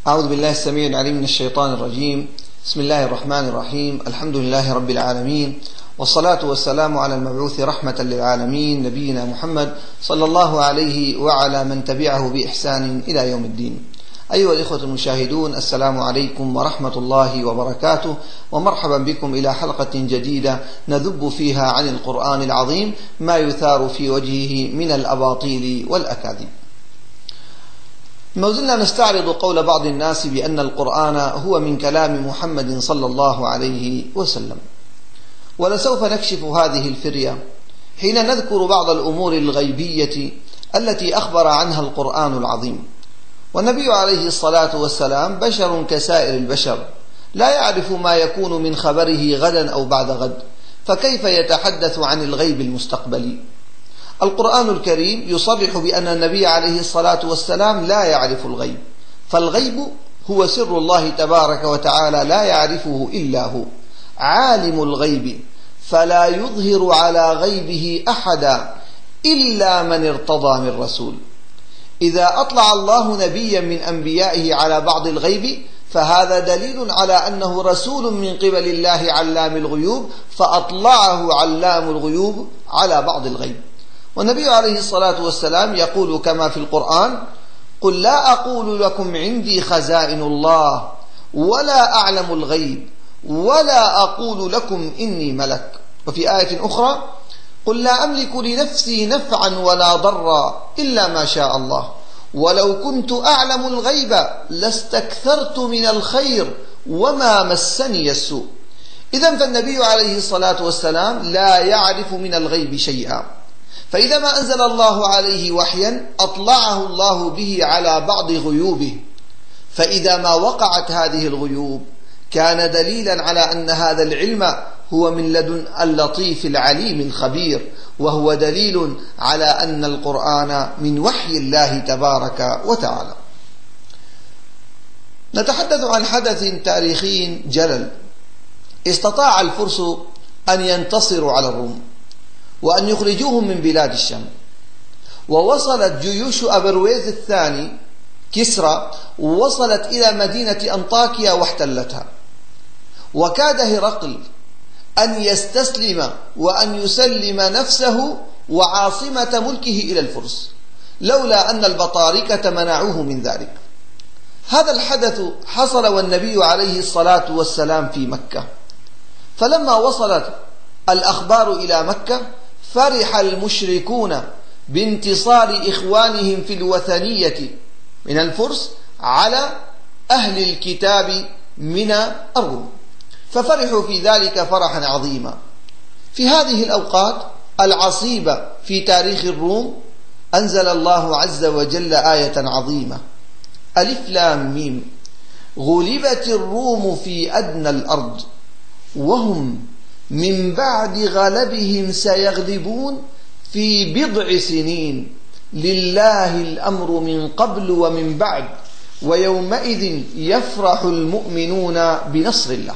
أعوذ بالله السميع العليم من الشيطان الرجيم. بسم الله الرحمن الرحيم. الحمد لله رب العالمين، والصلاة والسلام على المبعوث رحمة للعالمين نبينا محمد صلى الله عليه وعلى من تبعه بإحسان إلى يوم الدين. أيها الإخوة المشاهدون، السلام عليكم ورحمة الله وبركاته، ومرحبا بكم إلى حلقة جديدة نذب فيها عن القرآن العظيم ما يثار في وجهه من الأباطيل والأكاذيب. ما زلنا نستعرض قول بعض الناس بأن القرآن هو من كلام محمد صلى الله عليه وسلم، ولسوف نكشف هذه الفرية حين نذكر بعض الأمور الغيبية التي أخبر عنها القرآن العظيم. والنبي عليه الصلاة والسلام بشر كسائر البشر، لا يعرف ما يكون من خبره غدا أو بعد غد، فكيف يتحدث عن الغيب المستقبلي؟ القرآن الكريم يصرح بأن النبي عليه الصلاة والسلام لا يعرف الغيب، فالغيب هو سر الله تبارك وتعالى لا يعرفه إلا هو، عالم الغيب فلا يظهر على غيبه أحدا إلا من ارتضى من رسول. إذا أطلع الله نبيا من أنبيائه على بعض الغيب فهذا دليل على أنه رسول من قبل الله علام الغيوب، فأطلعه علام الغيوب على بعض الغيب. والنبي عليه الصلاة والسلام يقول كما في القرآن: قل لا أقول لكم عندي خزائن الله ولا أعلم الغيب ولا أقول لكم إني ملك. وفي آية أخرى: قل لا أملك لنفسي نفعا ولا ضرا إلا ما شاء الله ولو كنت أعلم الغيب لاستكثرت من الخير وما مسني السوء. إذن فالنبي عليه الصلاة والسلام لا يعرف من الغيب شيئا، فإذا ما أنزل الله عليه وحيا أطلعه الله به على بعض غيوبه، فإذا ما وقعت هذه الغيوب كان دليلا على أن هذا العلم هو من لدن اللطيف العليم الخبير، وهو دليل على أن القرآن من وحي الله تبارك وتعالى. نتحدث عن حدث تاريخي جلل. استطاع الفرس أن ينتصروا على الروم وأن يخرجوهم من بلاد الشام، ووصلت جيوش أبرويز الثاني كسرى وصلت إلى مدينة أنطاكيا واحتلتها، وكاد هرقل أن يستسلم وأن يسلم نفسه وعاصمة ملكه إلى الفرس لولا أن البطاركة منعوه من ذلك. هذا الحدث حصل والنبي عليه الصلاة والسلام في مكة، فلما وصلت الأخبار إلى مكة فرح المشركون بانتصار إخوانهم في الوثنية من الفرس على أهل الكتاب من الروم، ففرحوا في ذلك فرحا عظيما. في هذه الأوقات العصيبة في تاريخ الروم أنزل الله عز وجل آية عظيمة: ألف لام ميم غلبت الروم في أدنى الأرض وهم من بعد غلبهم سيغلبون في بضع سنين لله الأمر من قبل ومن بعد ويومئذ يفرح المؤمنون بنصر الله.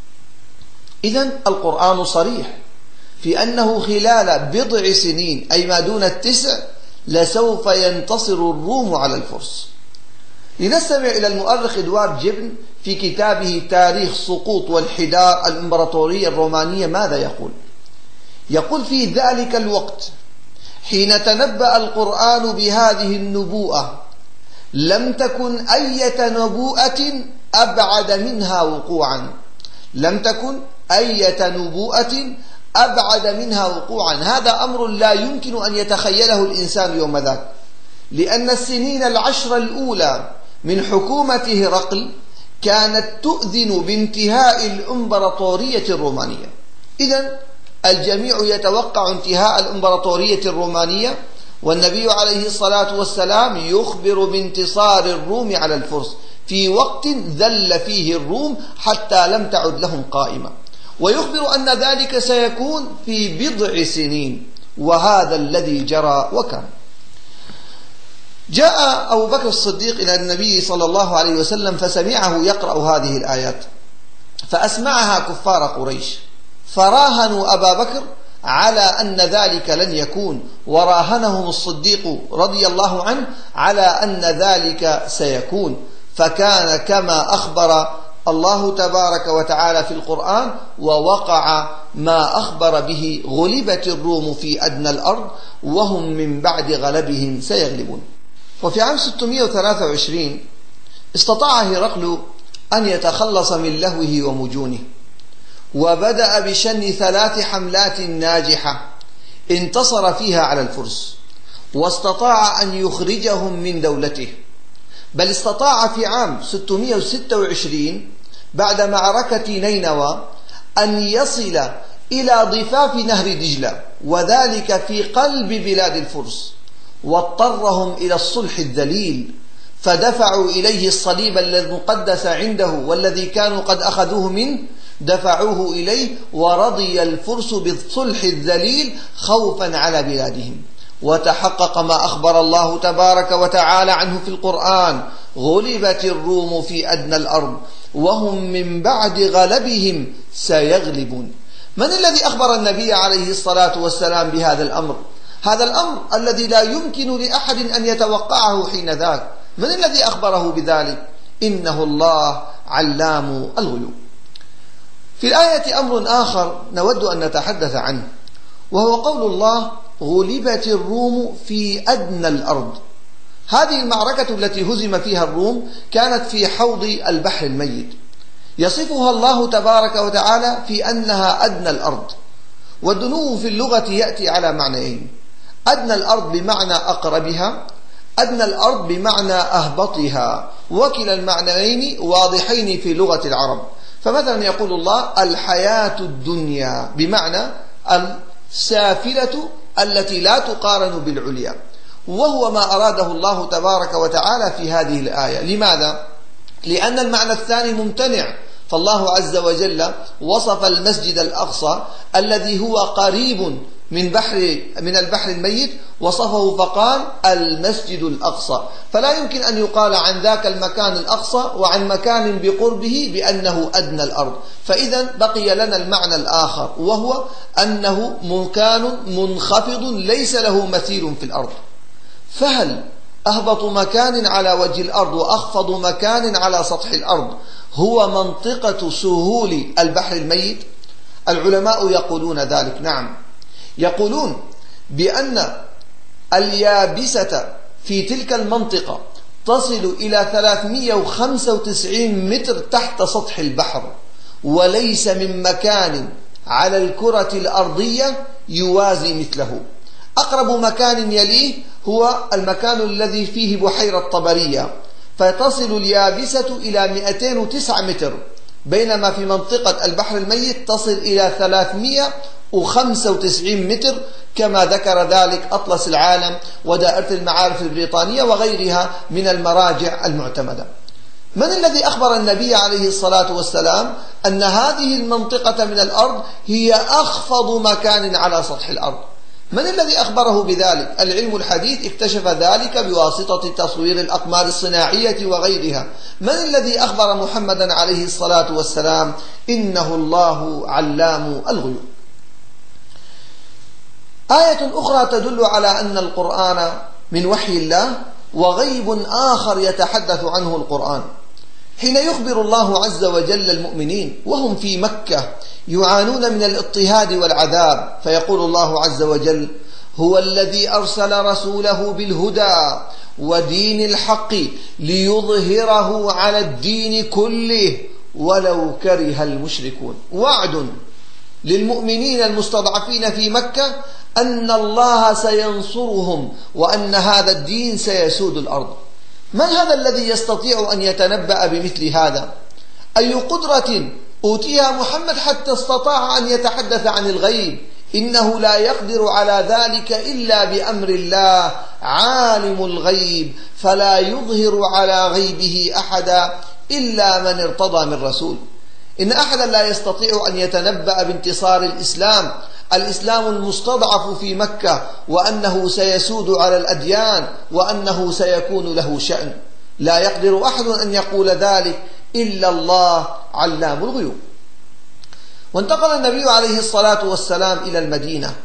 إذن القرآن صريح في أنه خلال بضع سنين أي ما دون 9 لسوف ينتصر الروم على الفرس. لنستمع إلى المؤرخ إدوارد جيبن في كتابه تاريخ سقوط وانحدار الإمبراطورية الرومانية ماذا يقول؟ يقول: في ذلك الوقت حين تنبأ القرآن بهذه النبوءة لم تكن أية نبوءة أبعد منها وقوعا، لم تكن أية نبوءة أبعد منها وقوعا. هذا أمر لا يمكن أن يتخيله الإنسان يوم ذاك، لأن السنين 10 الأولى من حكومة هرقل كانت تؤذن بانتهاء الإمبراطورية الرومانية. إذن الجميع يتوقع انتهاء الإمبراطورية الرومانية، والنبي عليه الصلاة والسلام يخبر بانتصار الروم على الفرس في وقت ذل فيه الروم حتى لم تعد لهم قائمة، ويخبر أن ذلك سيكون في بضع سنين، وهذا الذي جرى وكان. جاء أبو بكر الصديق إلى النبي صلى الله عليه وسلم فسمعه يقرأ هذه الآيات، فأسمعها كفار قريش، فراهنوا أبا بكر على أن ذلك لن يكون، وراهنهم الصديق رضي الله عنه على أن ذلك سيكون، فكان كما أخبر الله تبارك وتعالى في القرآن: ووقع ما أخبر به: غلبت الروم في أدنى الأرض وهم من بعد غلبهم سيغلبون. وفي عام 623 استطاع هرقل أن يتخلص من لهوه ومجونه، وبدأ بشن 3 حملات ناجحة انتصر فيها على الفرس، واستطاع أن يخرجهم من دولته. بل استطاع في عام 626 بعد معركة نينوى أن يصل إلى ضفاف نهر دجلة، وذلك في قلب بلاد الفرس، واضطرهم إلى الصلح الذليل، فدفعوا إليه الصليب المقدس عنده والذي كانوا قد أخذوه منه، دفعوه إليه، ورضي الفرس بالصلح الذليل خوفا على بلادهم. وتحقق ما أخبر الله تبارك وتعالى عنه في القرآن: غلبت الروم في أدنى الأرض وهم من بعد غلبهم سيغلبون. من الذي أخبر النبي عليه الصلاة والسلام بهذا الأمر؟ هذا الأمر الذي لا يمكن لأحد أن يتوقعه حين ذاك. من الذي أخبره بذلك؟ إنه الله علام الغيوب. في الآية أمر آخر نود أن نتحدث عنه، وهو قول الله: غلبت الروم في أدنى الأرض. هذه المعركة التي هزم فيها الروم كانت في حوض البحر الميت، يصفها الله تبارك وتعالى في أنها أدنى الأرض. والدنو في اللغة يأتي على معنيين: أدنى الأرض بمعنى أقربها، أدنى الأرض بمعنى أهبطها، وكلا المعنيين واضحين في لغة العرب. فمثلا يقول الله: الحياة الدنيا، بمعنى السافلة التي لا تقارن بالعليا، وهو ما أراده الله تبارك وتعالى في هذه الآية. لماذا؟ لأن المعنى الثاني ممتنع. فالله عز وجل وصف المسجد الأقصى الذي هو قريب من البحر الميت، وصفه فقال: المسجد الأقصى، فلا يمكن أن يقال عن ذاك المكان الأقصى وعن مكان بقربه بأنه أدنى الأرض. فإذا بقي لنا المعنى الآخر، وهو أنه مكان منخفض ليس له مثيل في الأرض. فهل أهبط مكان على وجه الأرض وأخفض مكان على سطح الأرض هو منطقة سهول البحر الميت؟ العلماء يقولون ذلك، نعم، يقولون بأن اليابسة في تلك المنطقة تصل إلى 395 متر تحت سطح البحر، وليس من مكان على الكرة الأرضية يوازي مثله. أقرب مكان يليه هو المكان الذي فيه بحيرة طبرية، فتصل اليابسة إلى 209 متر، بينما في منطقة البحر الميت تصل إلى 395 متر، كما ذكر ذلك أطلس العالم ودائرة المعارف البريطانية وغيرها من المراجع المعتمدة. من الذي أخبر النبي عليه الصلاة والسلام أن هذه المنطقة من الأرض هي أخفض مكان على سطح الأرض؟ من الذي أخبره بذلك؟ العلم الحديث اكتشف ذلك بواسطة تصوير الأقمار الصناعية وغيرها. من الذي أخبر محمدا عليه الصلاة والسلام؟ إنه الله علام الغيوب. آية أخرى تدل على أن القرآن من وحي الله، وغيب آخر يتحدث عنه القرآن، حين يخبر الله عز وجل المؤمنين وهم في مكة يعانون من الاضطهاد والعذاب، فيقول الله عز وجل: هو الذي أرسل رسوله بالهدى ودين الحق ليظهره على الدين كله ولو كره المشركون. وعد للمؤمنين المستضعفين في مكة أن الله سينصرهم، وأن هذا الدين سيسود الأرض. من هذا الذي يستطيع أن يتنبأ بمثل هذا؟ أي قدرة أوتيها محمد حتى استطاع أن يتحدث عن الغيب؟ إنه لا يقدر على ذلك إلا بأمر الله، عالم الغيب، فلا يظهر على غيبه أحدا إلا من ارتضى من رسول. إن أحدا لا يستطيع أن يتنبأ بانتصار الإسلام المستضعف في مكة، وأنه سيسود على الأديان، وأنه سيكون له شأن. لا يقدر أحد أن يقول ذلك إلا الله علام الغيوب. وانتقل النبي عليه الصلاة والسلام إلى المدينة،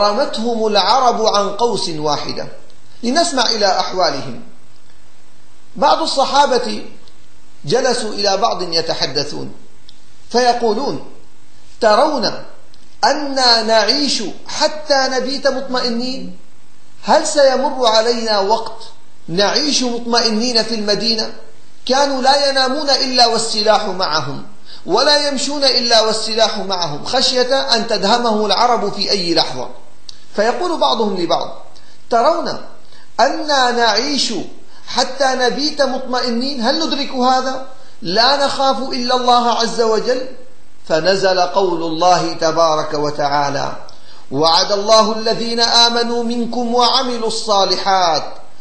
ورمتهم العرب عن قوس واحدة. لنسمع إلى أحوالهم. بعض الصحابة جلسوا إلى بعض يتحدثون فيقولون: ترون أننا نعيش حتى نبيت مطمئنين؟ هل سيمر علينا وقت نعيش مطمئنين في المدينة؟ كانوا لا ينامون إلا والسلاح معهم، ولا يمشون إلا والسلاح معهم، خشية أن تدهمه العرب في أي لحظة. فيقول بعضهم لبعض: ترون أننا نعيش حتى نبيت مطمئنين؟ هل ندرك هذا؟ لا نخاف إلا الله عز وجل. فنزل قول الله تبارك وتعالى: وعد الله الذين آمنوا منكم وعملوا الصالحات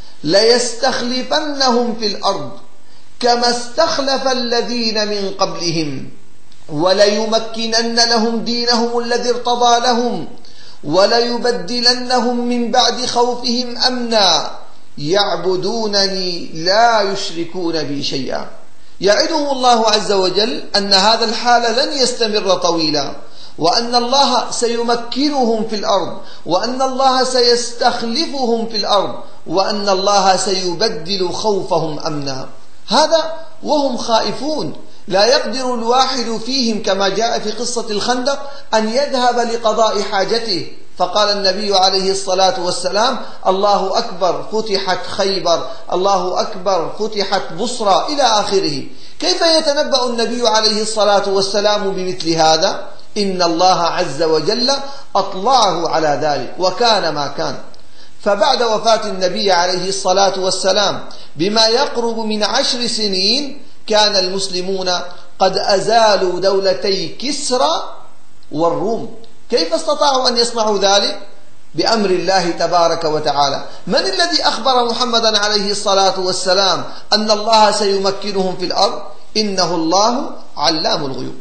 ليستخلفنهم في الأرض كما استخلف الذين من قبلهم وليمكنن لهم دينهم الذي ارتضى لهم وليبدلنهم من بعد خوفهم أمنا يعبدونني لا يشركون بي شيئا. يعدهم الله عز وجل أن هذا الحال لن يستمر طويلا، وأن الله سيمكنهم في الأرض، وأن الله سيستخلفهم في الأرض، وأن الله سيبدل خوفهم أمنا. هذا وهم خائفون، لا يقدر الواحد فيهم كما جاء في قصة الخندق أن يذهب لقضاء حاجته، فقال النبي عليه الصلاة والسلام: الله أكبر فتحت خيبر، الله أكبر فتحت بصرى، إلى آخره. كيف يتنبأ النبي عليه الصلاة والسلام بمثل هذا؟ إن الله عز وجل أطلعه على ذلك، وكان ما كان. فبعد وفاة النبي عليه الصلاة والسلام بما يقرب من 10 سنين كان المسلمون قد أزالوا دولتي كسرى والروم. كيف استطاعوا أن يصنعوا ذلك؟ بأمر الله تبارك وتعالى. من الذي أخبر محمدا عليه الصلاة والسلام أن الله سيمكنهم في الأرض؟ إنه الله علام الغيوب.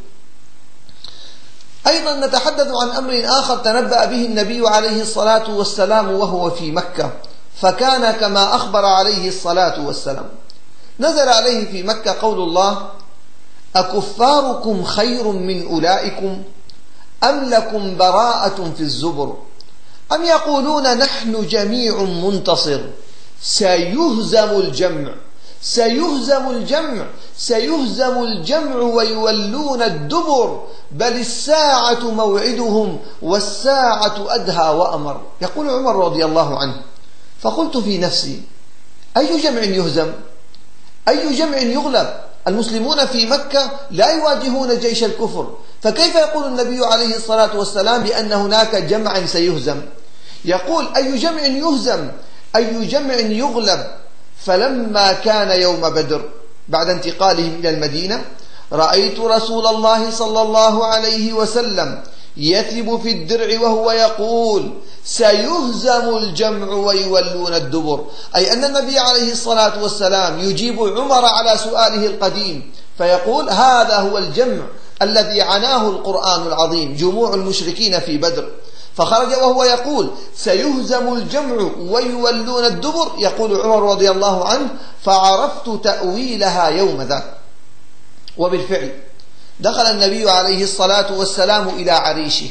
أيضا نتحدث عن أمر آخر تنبأ به النبي عليه الصلاة والسلام وهو في مكة، فكان كما أخبر عليه الصلاة والسلام. نزل عليه في مكة قول الله: أكفاركم خير من أولئكم أم لكم براءة في الزبر أم يقولون نحن جميع منتصر سيهزم الجمع سيهزم الجمع سيهزم الجمع ويولون الدبر بل الساعة موعدهم والساعة أدهى وأمر. يقول عمر رضي الله عنه: فقلت في نفسي: أي جمع يهزم؟ أي جمع يغلب؟ المسلمون في مكة لا يواجهون جيش الكفر، فكيف يقول النبي عليه الصلاة والسلام بأن هناك جمعا سيهزم؟ يقول: أي جمع يهزم؟ أي جمع يغلب؟ فلما كان يوم بدر بعد انتقالهم إلى المدينة رأيت رسول الله صلى الله عليه وسلم يثب في الدرع وهو يقول: سيهزم الجمع ويولون الدبر، أي أن النبي عليه الصلاة والسلام يجيب عمر على سؤاله القديم فيقول: هذا هو الجمع الذي عناه القرآن العظيم، جموع المشركين في بدر. فخرج وهو يقول: سيهزم الجمع ويولون الدبر، يقول عمر رضي الله عنه: فعرفت تأويلها يوم ذاك. وبالفعل دخل النبي عليه الصلاة والسلام إلى عريشه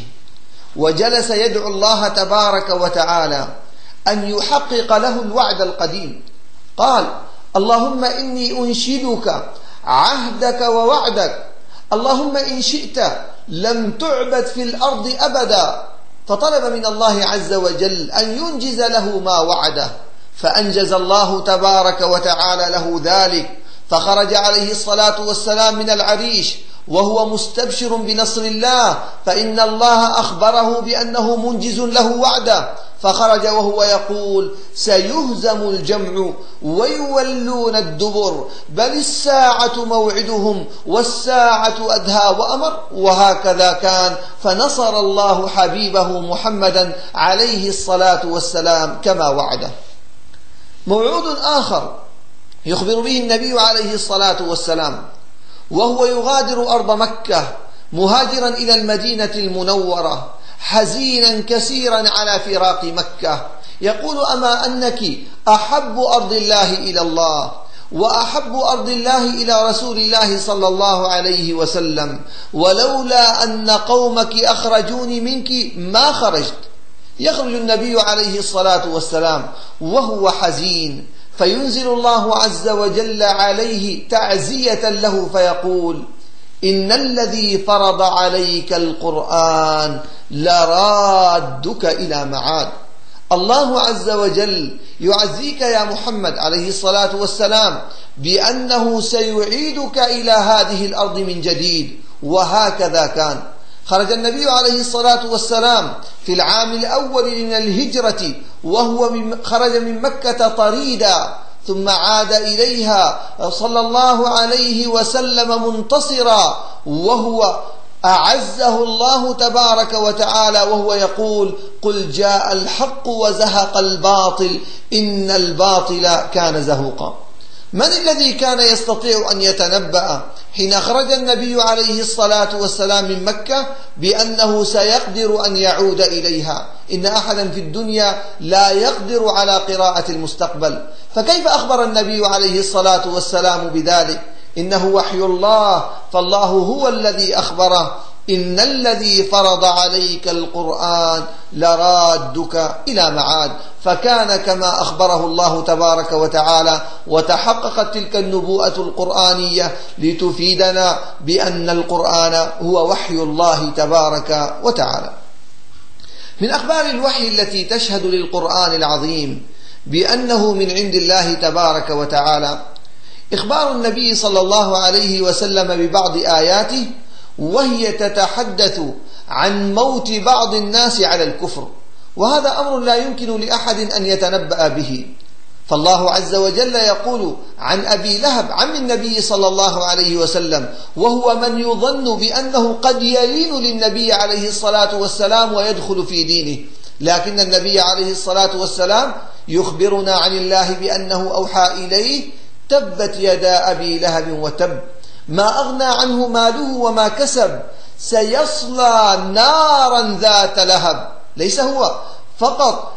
وجلس يدعو الله تبارك وتعالى أن يحقق له الوعد القديم. قال: اللهم إني أنشدك عهدك ووعدك، اللهم إن شئت لم تعبد في الأرض أبدا. فطلب من الله عز وجل أن ينجز له ما وعده، فأنجز الله تبارك وتعالى له ذلك، فخرج عليه الصلاة والسلام من العريش وهو مستبشر بنصر الله، فإن الله أخبره بأنه منجز له وعده، فخرج وهو يقول: سيهزم الجمع ويولون الدبر بل الساعة موعدهم والساعة أدهى وأمر. وهكذا كان، فنصر الله حبيبه محمدا عليه الصلاة والسلام كما وعده. موعود آخر يخبر به النبي عليه الصلاة والسلام وهو يغادر أرض مكة مهاجرا إلى المدينة المنورة حزينا كثيرا على فراق مكة، يقول: أما أنك أحب أرض الله إلى الله وأحب أرض الله إلى رسول الله صلى الله عليه وسلم، ولولا أن قومك أخرجوني منك ما خرجت. يخرج النبي عليه الصلاة والسلام وهو حزين، فينزل الله عز وجل عليه تعزية له فيقول: إن الذي فرض عليك القرآن لرادك إلى معاد. الله عز وجل يعزيك يا محمد عليه الصلاة والسلام بأنه سيعيدك إلى هذه الأرض من جديد. وهكذا كان. خرج النبي عليه الصلاة والسلام في العام الأول من الهجرة وهو خرج من مكة طريدا، ثم عاد إليها صلى الله عليه وسلم منتصرا، وهو أعزه الله تبارك وتعالى وهو يقول: قل جاء الحق وزهق الباطل إن الباطل كان زهوقا. من الذي كان يستطيع أن يتنبأ حين خرج النبي عليه الصلاة والسلام من مكة بأنه سيقدر أن يعود إليها؟ إن أحدا في الدنيا لا يقدر على قراءة المستقبل، فكيف أخبر النبي عليه الصلاة والسلام بذلك؟ إنه وحي الله، فالله هو الذي أخبره: إن الذي فرض عليك القرآن لرادك إلى معاد. فكان كما أخبره الله تبارك وتعالى، وتحققت تلك النبوءة القرآنية لتفيدنا بأن القرآن هو وحي الله تبارك وتعالى. من أخبار الوحي التي تشهد للقرآن العظيم بأنه من عند الله تبارك وتعالى إخبار النبي صلى الله عليه وسلم ببعض آياته وهي تتحدث عن موت بعض الناس على الكفر، وهذا أمر لا يمكن لأحد أن يتنبأ به. فالله عز وجل يقول عن أبي لهب عم النبي صلى الله عليه وسلم، وهو من يظن بأنه قد يلين للنبي عليه الصلاة والسلام ويدخل في دينه، لكن النبي عليه الصلاة والسلام يخبرنا عن الله بأنه أوحى إليه: تبت يدا أبي لهب وتب ما أغنى عنه ماله وما كسب سيصلى نارا ذات لهب. ليس هو فقط،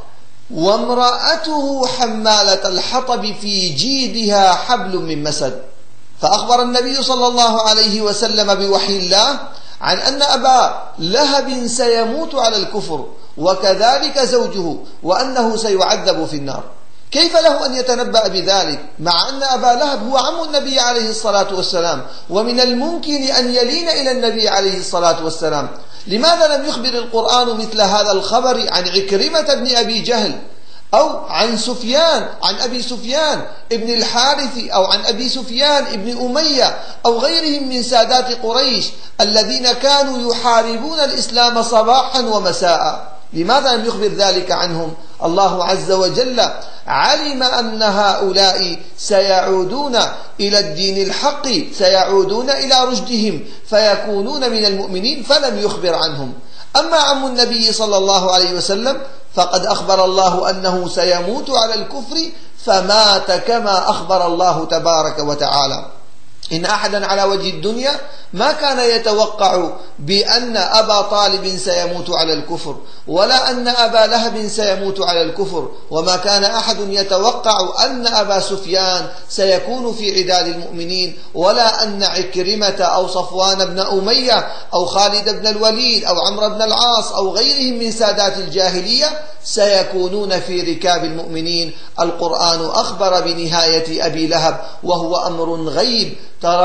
وامرأته حمالة الحطب في جيدها حبل من مسد. فأخبر النبي صلى الله عليه وسلم بوحي الله عن أن أبا لهب سيموت على الكفر، وكذلك زوجه، وأنه سيعذب في النار. كيف له أن يتنبأ بذلك مع أن أبا لهب هو عم النبي عليه الصلاة والسلام، ومن الممكن أن يلين إلى النبي عليه الصلاة والسلام؟ لماذا لم يخبر القرآن مثل هذا الخبر عن عكرمة بن أبي جهل، أو عن سفيان، عن أبي سفيان ابن الحارث، أو عن أبي سفيان ابن أمية، أو غيرهم من سادات قريش الذين كانوا يحاربون الإسلام صباحا ومساء؟ لماذا لم يخبر ذلك عنهم؟ الله عز وجل علم أن هؤلاء سيعودون إلى الدين الحق، سيعودون إلى رشدهم فيكونون من المؤمنين، فلم يخبر عنهم. أما عم النبي صلى الله عليه وسلم فقد أخبر الله أنه سيموت على الكفر، فمات كما أخبر الله تبارك وتعالى. إن أحدا على وجه الدنيا ما كان يتوقع بأن أبا طالب سيموت على الكفر، ولا أن أبا لهب سيموت على الكفر، وما كان أحد يتوقع أن أبا سفيان سيكون في عداد المؤمنين، ولا أن عكرمة أو صفوان بن أمية أو خالد بن الوليد أو عمرو بن العاص أو غيرهم من سادات الجاهلية سيكونون في ركاب المؤمنين. القرآن أخبر بنهاية أبي لهب وهو أمر غيب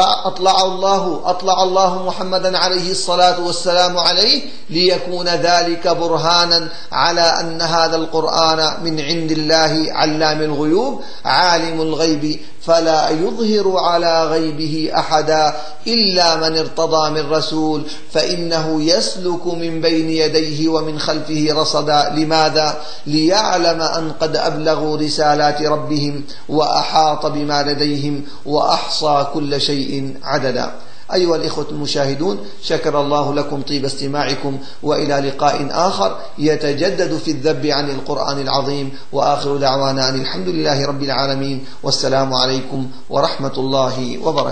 أطلع الله محمدا عليه الصلاة والسلام عليه ليكون ذلك برهانا على أن هذا القرآن من عند الله علام الغيوب عالم الغيب فلا يظهر على غيبه أحدا إلا من ارتضى من رسول فإنه يسلك من بين يديه ومن خلفه رصدا. لماذا؟ ليعلم أن قد أبلغوا رسالات ربهم وأحاط بما لديهم وأحصى كل شيء عددا. أيها الإخوة المشاهدون، شكر الله لكم طيب استماعكم، وإلى لقاء آخر يتجدد في الذب عن القرآن العظيم، وآخر دعوانا أن الحمد لله رب العالمين، والسلام عليكم ورحمة الله وبركاته.